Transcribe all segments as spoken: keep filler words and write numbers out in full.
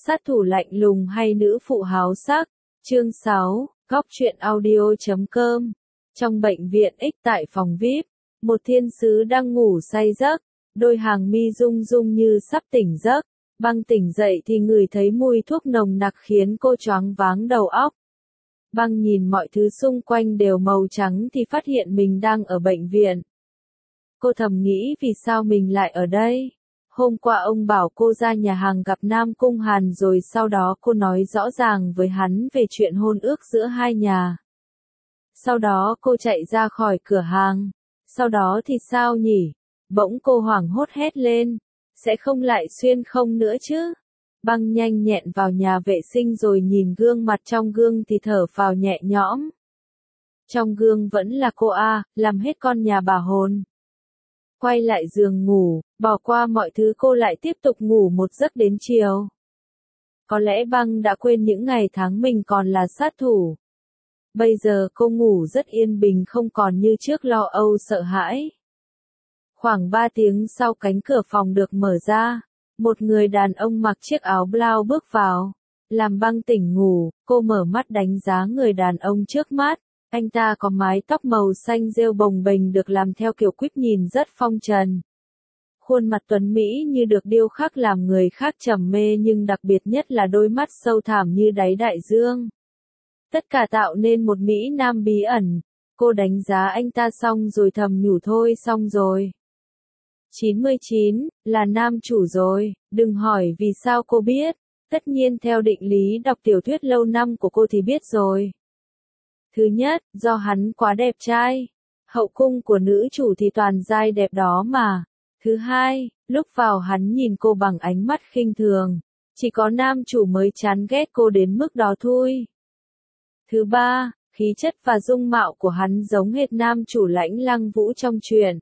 sát thủ lạnh lùng hay nữ phụ háo sắc? Chương sáu, góc truyện audio chấm com. Trong bệnh viện X tại phòng vi ai pi, một thiên sứ đang ngủ say giấc, đôi hàng mi rung rung như sắp tỉnh giấc. Băng tỉnh dậy thì ngửi thấy mùi thuốc nồng nặc khiến cô choáng váng đầu óc. Băng nhìn mọi thứ xung quanh đều màu trắng thì phát hiện mình đang ở bệnh viện. Cô thầm nghĩ vì sao mình lại ở đây? Hôm qua ông bảo cô ra nhà hàng gặp Nam Cung Hàn rồi sau đó cô nói rõ ràng với hắn về chuyện hôn ước giữa hai nhà. Sau đó cô chạy ra khỏi cửa hàng. Sau đó thì sao nhỉ? Bỗng cô hoảng hốt hét lên. Sẽ không lại xuyên không nữa chứ? Băng nhanh nhẹn vào nhà vệ sinh rồi nhìn gương mặt trong gương thì thở phào nhẹ nhõm. Trong gương vẫn là cô A, làm hết con nhà bà hồn. Quay lại giường ngủ, bỏ qua mọi thứ cô lại tiếp tục ngủ một giấc đến chiều. Có lẽ băng đã quên những ngày tháng mình còn là sát thủ. Bây giờ cô ngủ rất yên bình không còn như trước lo âu sợ hãi. Khoảng ba tiếng sau cánh cửa phòng được mở ra. Một người đàn ông mặc chiếc áo blau bước vào. Làm băng tỉnh ngủ, cô mở mắt đánh giá người đàn ông trước mắt. Anh ta có mái tóc màu xanh rêu bồng bềnh được làm theo kiểu quýt nhìn rất phong trần. Khuôn mặt tuấn Mỹ như được điêu khắc làm người khác trầm mê nhưng đặc biệt nhất là đôi mắt sâu thẳm như đáy đại dương. Tất cả tạo nên một Mỹ Nam bí ẩn. Cô đánh giá anh ta xong rồi thầm nhủ thôi xong rồi. chín mươi chín, là nam chủ rồi, đừng hỏi vì sao cô biết. Tất nhiên theo định lý đọc tiểu thuyết lâu năm của cô thì biết rồi. Thứ nhất, do hắn quá đẹp trai. Hậu cung của nữ chủ thì toàn giai đẹp đó mà. Thứ hai, lúc vào hắn nhìn cô bằng ánh mắt khinh thường. Chỉ có nam chủ mới chán ghét cô đến mức đó thôi. Thứ ba, khí chất và dung mạo của hắn giống hệt nam chủ Lãnh Lăng Vũ trong truyện.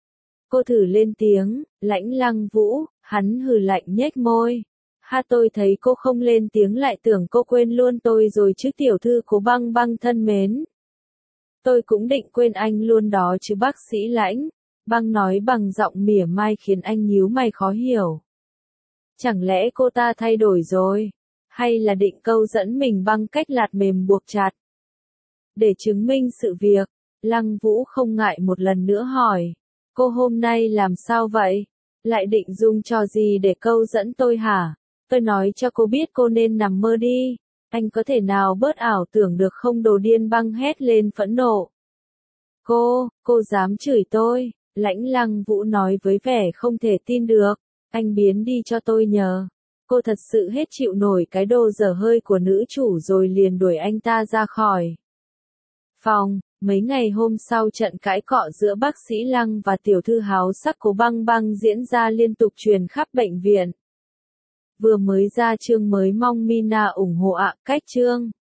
Cô thử lên tiếng, Lãnh Lăng Vũ, hắn hừ lạnh nhếch môi. Ha tôi thấy cô không lên tiếng lại tưởng cô quên luôn tôi rồi chứ tiểu thư Cố Băng Băng thân mến. Tôi cũng định quên anh luôn đó chứ bác sĩ Lãnh. Băng nói bằng giọng mỉa mai khiến anh nhíu mày khó hiểu. Chẳng lẽ cô ta thay đổi rồi? Hay là định câu dẫn mình bằng cách lạt mềm buộc chặt? Để chứng minh sự việc, Lăng Vũ không ngại một lần nữa hỏi. Cô hôm nay làm sao vậy? Lại định dùng trò gì để câu dẫn tôi hả? Tôi nói cho cô biết cô nên nằm mơ đi. Anh có thể nào bớt ảo tưởng được không? Đồ điên băng hét lên phẫn nộ. Cô, cô dám chửi tôi? Lãnh Lăng Vũ nói với vẻ không thể tin được. Anh biến đi cho tôi nhờ. Cô thật sự hết chịu nổi cái đồ dở hơi của nữ chủ rồi liền đuổi anh ta ra khỏi phòng. Mấy ngày hôm sau trận cãi cọ giữa bác sĩ Lăng và tiểu thư háo sắc Cố Băng Băng diễn ra liên tục truyền khắp bệnh viện. Vừa mới ra chương mới mong Mina ủng hộ ạ, cách chương.